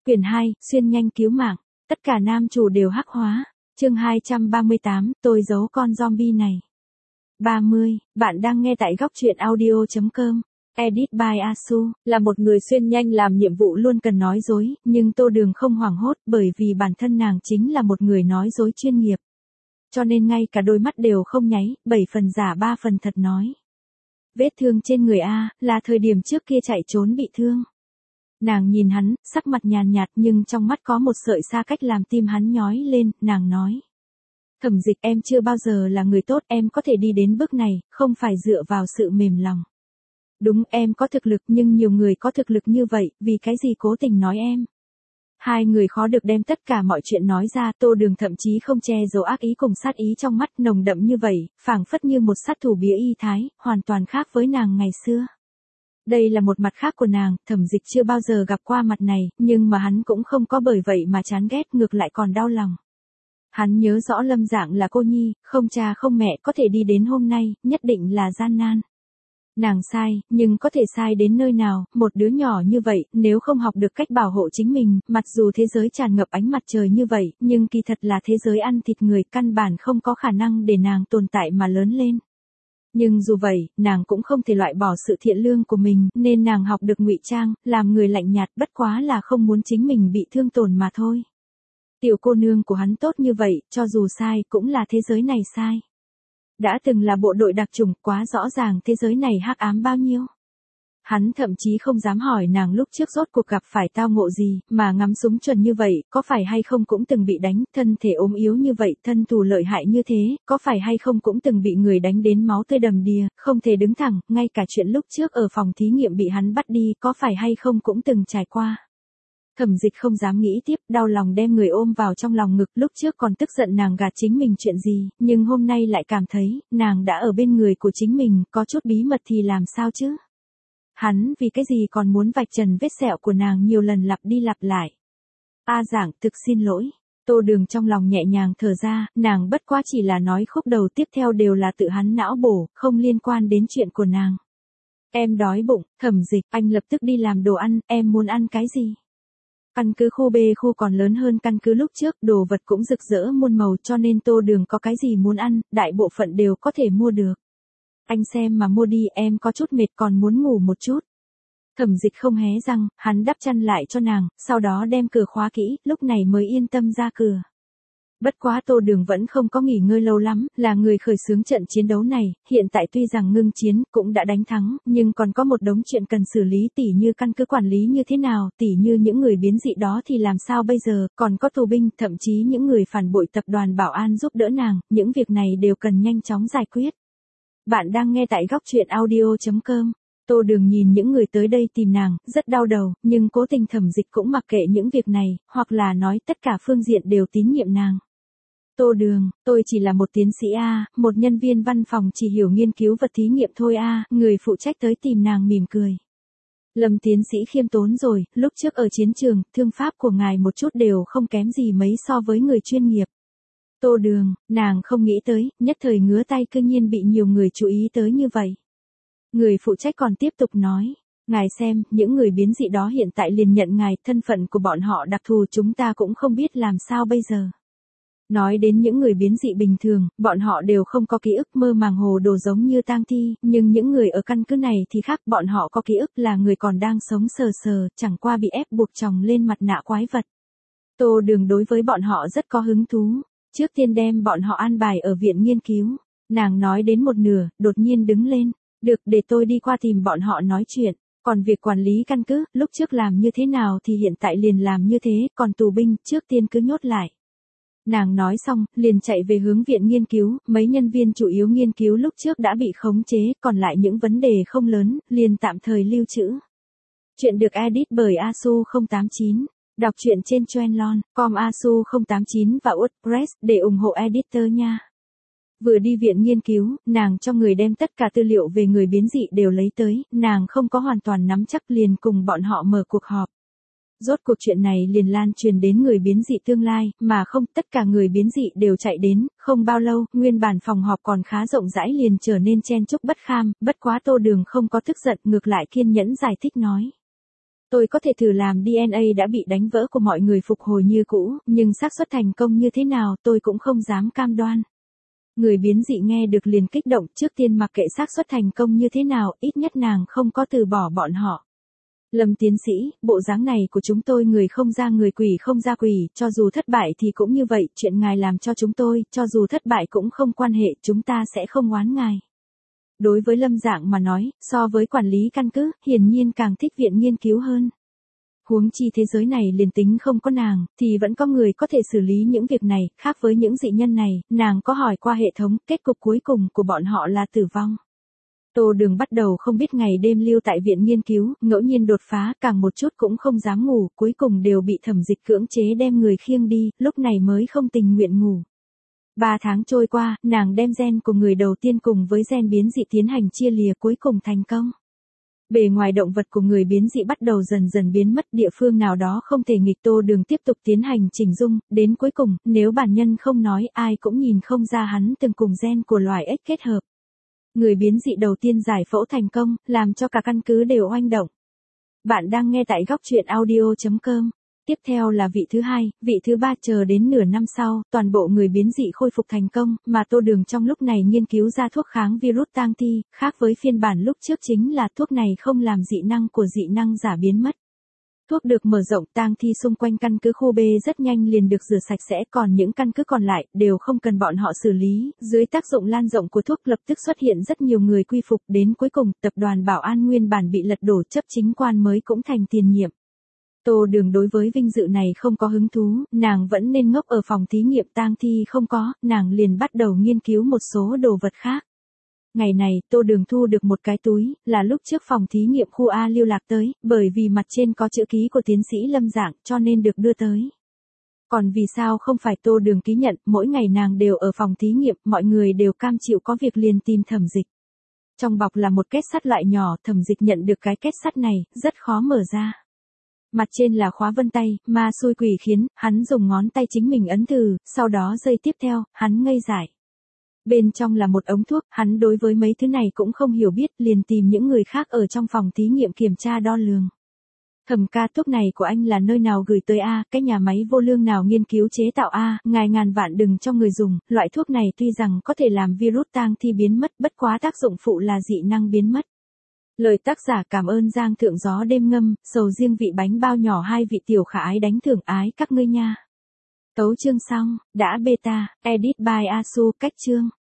Quyển 2, xuyên nhanh cứu mạng. Tất cả nam chủ đều hắc hóa. Chương 238, tôi giấu con zombie này. 30, bạn đang nghe tại góc truyện audio.com. Edit by Asu, là một người xuyên nhanh làm nhiệm vụ luôn cần nói dối, nhưng Tô Đường không hoảng hốt bởi vì bản thân nàng chính là một người nói dối chuyên nghiệp. Cho nên ngay cả đôi mắt đều không nháy, 7 phần giả 3 phần thật nói. Vết thương trên người A, là thời điểm trước kia chạy trốn bị thương. Nàng nhìn hắn, sắc mặt nhàn nhạt nhưng trong mắt có một sợi xa cách làm tim hắn nhói lên, nàng nói. Thẩm Dịch, em chưa bao giờ là người tốt, em có thể đi đến bước này, không phải dựa vào sự mềm lòng. Đúng, em có thực lực nhưng nhiều người có thực lực như vậy, vì cái gì cố tình nói em. Hai người khó được đem tất cả mọi chuyện nói ra, Tô Đường thậm chí không che giấu ác ý cùng sát ý trong mắt nồng đậm như vậy, phảng phất như một sát thủ bía y thái, hoàn toàn khác với nàng ngày xưa. Đây là một mặt khác của nàng, Thẩm Dịch chưa bao giờ gặp qua mặt này, nhưng mà hắn cũng không có bởi vậy mà chán ghét, ngược lại còn đau lòng. Hắn nhớ rõ Lâm Dạng là cô nhi, không cha không mẹ, có thể đi đến hôm nay, nhất định là gian nan. Nàng sai, nhưng có thể sai đến nơi nào, một đứa nhỏ như vậy, nếu không học được cách bảo hộ chính mình, mặc dù thế giới tràn ngập ánh mặt trời như vậy, nhưng kỳ thật là thế giới ăn thịt người, căn bản không có khả năng để nàng tồn tại mà lớn lên. Nhưng dù vậy, nàng cũng không thể loại bỏ sự thiện lương của mình, nên nàng học được ngụy trang, làm người lạnh nhạt, bất quá là không muốn chính mình bị thương tổn mà thôi. Tiểu cô nương của hắn tốt như vậy, cho dù sai, cũng là thế giới này sai. Đã từng là bộ đội đặc chủng, quá rõ ràng thế giới này hắc ám bao nhiêu. Hắn thậm chí không dám hỏi nàng lúc trước rốt cuộc gặp phải tao ngộ gì, mà ngắm súng chuẩn như vậy, có phải hay không cũng từng bị đánh, thân thể ốm yếu như vậy, thân thủ lợi hại như thế, có phải hay không cũng từng bị người đánh đến máu tươi đầm đìa, không thể đứng thẳng, ngay cả chuyện lúc trước ở phòng thí nghiệm bị hắn bắt đi, có phải hay không cũng từng trải qua. Thẩm Dịch không dám nghĩ tiếp, đau lòng đem người ôm vào trong lòng ngực, lúc trước còn tức giận nàng gạt chính mình chuyện gì, nhưng hôm nay lại cảm thấy, nàng đã ở bên người của chính mình, có chút bí mật thì làm sao chứ? Hắn vì cái gì còn muốn vạch trần vết sẹo của nàng nhiều lần lặp đi lặp lại. A Giảng, thực xin lỗi. Tô Đường trong lòng nhẹ nhàng thở ra, nàng bất quá chỉ là nói khúc đầu, tiếp theo đều là tự hắn não bổ, không liên quan đến chuyện của nàng. Em đói bụng. Thẩm Dịch, anh lập tức đi làm đồ ăn, em muốn ăn cái gì? Căn cứ khu B khu còn lớn hơn căn cứ lúc trước, đồ vật cũng rực rỡ muôn màu, cho nên Tô Đường có cái gì muốn ăn, đại bộ phận đều có thể mua được. Anh xem mà mua đi, em có chút mệt còn muốn ngủ một chút. Thẩm Dịch không hé răng, hắn đắp chăn lại cho nàng, sau đó đem cửa khóa kỹ, lúc này mới yên tâm ra cửa. Bất quá Tô Đường vẫn không có nghỉ ngơi lâu lắm, là người khởi xướng trận chiến đấu này, hiện tại tuy rằng ngưng chiến, cũng đã đánh thắng, nhưng còn có một đống chuyện cần xử lý, tỉ như căn cứ quản lý như thế nào, tỉ như những người biến dị đó thì làm sao bây giờ, còn có tù binh, thậm chí những người phản bội tập đoàn bảo an giúp đỡ nàng, những việc này đều cần nhanh chóng giải quyết. Bạn đang nghe tại góc truyện audio.com. Tô Đường nhìn những người tới đây tìm nàng, rất đau đầu, nhưng cố tình Thẩm Dịch cũng mặc kệ những việc này, hoặc là nói tất cả phương diện đều tín nhiệm nàng. Tô Đường, tôi chỉ là một tiến sĩ A, một nhân viên văn phòng chỉ hiểu nghiên cứu vật thí nghiệm thôi A, người phụ trách tới tìm nàng mỉm cười. Lâm tiến sĩ khiêm tốn rồi, lúc trước ở chiến trường, thương pháp của ngài một chút đều không kém gì mấy so với người chuyên nghiệp. Tô Đường, nàng không nghĩ tới, nhất thời ngứa tay cư nhiên bị nhiều người chú ý tới như vậy. Người phụ trách còn tiếp tục nói, ngài xem, những người biến dị đó hiện tại liền nhận ngài, thân phận của bọn họ đặc thù, chúng ta cũng không biết làm sao bây giờ. Nói đến những người biến dị bình thường, bọn họ đều không có ký ức, mơ màng hồ đồ giống như tang thi, nhưng những người ở căn cứ này thì khác, bọn họ có ký ức, là người còn đang sống sờ sờ, chẳng qua bị ép buộc chồng lên mặt nạ quái vật. Tô Đường đối với bọn họ rất có hứng thú, trước tiên đem bọn họ an bài ở viện nghiên cứu. Nàng nói đến một nửa, đột nhiên đứng lên, được, để tôi đi qua tìm bọn họ nói chuyện, còn việc quản lý căn cứ, lúc trước làm như thế nào thì hiện tại liền làm như thế, còn tù binh, trước tiên cứ nhốt lại. Nàng nói xong, liền chạy về hướng viện nghiên cứu, mấy nhân viên chủ yếu nghiên cứu lúc trước đã bị khống chế, còn lại những vấn đề không lớn, liền tạm thời lưu trữ. Chuyện được edit bởi Asu089, đọc truyện trên Trendlon.com Asu089 và WordPress để ủng hộ editor nha. Vừa đi viện nghiên cứu, nàng cho người đem tất cả tư liệu về người biến dị đều lấy tới, nàng không có hoàn toàn nắm chắc liền cùng bọn họ mở cuộc họp. Rốt cuộc chuyện này liền lan truyền đến người biến dị tương lai, mà không, tất cả người biến dị đều chạy đến, không bao lâu, nguyên bản phòng họp còn khá rộng rãi liền trở nên chen chúc bất kham, bất quá Tô Đường không có tức giận, ngược lại kiên nhẫn giải thích nói. Tôi có thể thử làm DNA đã bị đánh vỡ của mọi người phục hồi như cũ, nhưng xác suất thành công như thế nào tôi cũng không dám cam đoan. Người biến dị nghe được liền kích động, trước tiên mặc kệ xác suất thành công như thế nào, ít nhất nàng không có từ bỏ bọn họ. Lâm tiến sĩ, bộ dáng này của chúng tôi người không ra người quỷ không ra quỷ, cho dù thất bại thì cũng như vậy, chuyện ngài làm cho chúng tôi, cho dù thất bại cũng không quan hệ, chúng ta sẽ không oán ngài. Đối với Lâm Dạng mà nói, so với quản lý căn cứ, hiển nhiên càng thích viện nghiên cứu hơn. Huống chi thế giới này liền tính không có nàng, thì vẫn có người có thể xử lý những việc này, khác với những dị nhân này, nàng có hỏi qua hệ thống, kết cục cuối cùng của bọn họ là tử vong. Tô Đường bắt đầu không biết ngày đêm lưu tại viện nghiên cứu, ngẫu nhiên đột phá, càng một chút cũng không dám ngủ, cuối cùng đều bị Thẩm Dịch cưỡng chế đem người khiêng đi, lúc này mới không tình nguyện ngủ. 3 tháng trôi qua, nàng đem gen của người đầu tiên cùng với gen biến dị tiến hành chia lìa cuối cùng thành công. Bề ngoài động vật của người biến dị bắt đầu dần dần biến mất, địa phương nào đó không thể nghịch. Tô Đường tiếp tục tiến hành chỉnh dung, đến cuối cùng, nếu bản nhân không nói ai cũng nhìn không ra hắn từng cùng gen của loài ếch kết hợp. Người biến dị đầu tiên giải phẫu thành công, làm cho cả căn cứ đều oanh động. Bạn đang nghe tại góc truyện audio.com. Tiếp theo là vị thứ hai, vị thứ ba, chờ đến nửa năm sau, toàn bộ người biến dị khôi phục thành công, mà Tô Đường trong lúc này nghiên cứu ra thuốc kháng virus tang thi, khác với phiên bản lúc trước chính là thuốc này không làm dị năng của dị năng giả biến mất. Thuốc được mở rộng, tang thi xung quanh căn cứ khu B rất nhanh liền được rửa sạch sẽ, còn những căn cứ còn lại đều không cần bọn họ xử lý, dưới tác dụng lan rộng của thuốc lập tức xuất hiện rất nhiều người quy phục, đến cuối cùng, tập đoàn Bảo An nguyên bản bị lật đổ, chấp chính quan mới cũng thành tiền nhiệm. Tô Đường đối với vinh dự này không có hứng thú, nàng vẫn nên ngốc ở phòng thí nghiệm, tang thi không có, nàng liền bắt đầu nghiên cứu một số đồ vật khác. Ngày này, Tô Đường thu được một cái túi, là lúc trước phòng thí nghiệm khu A lưu lạc tới, bởi vì mặt trên có chữ ký của tiến sĩ Lâm Dạng, cho nên được đưa tới. Còn vì sao không phải Tô Đường ký nhận, mỗi ngày nàng đều ở phòng thí nghiệm, mọi người đều cam chịu có việc liền tìm Thẩm Dịch. Trong bọc là một kết sắt loại nhỏ, Thẩm Dịch nhận được cái kết sắt này, rất khó mở ra. Mặt trên là khóa vân tay, ma xui quỷ khiến, hắn dùng ngón tay chính mình ấn thử, sau đó giây tiếp theo, hắn ngây dại. Bên trong là một ống thuốc, hắn đối với mấy thứ này cũng không hiểu biết, liền tìm những người khác ở trong phòng thí nghiệm kiểm tra đo lường. Thẩm ca, thuốc này của anh là nơi nào gửi tới a, cái nhà máy vô lương nào nghiên cứu chế tạo a, ngài ngàn vạn đừng cho người dùng, loại thuốc này tuy rằng có thể làm virus tang thi biến mất, bất quá tác dụng phụ là dị năng biến mất. Lời tác giả: cảm ơn Giang Thượng Gió đêm ngâm, sầu riêng vị bánh bao nhỏ, hai vị tiểu khả ái đánh thưởng ái các ngươi nha. Tấu chương xong, đã beta, edit by Asu, cách chương.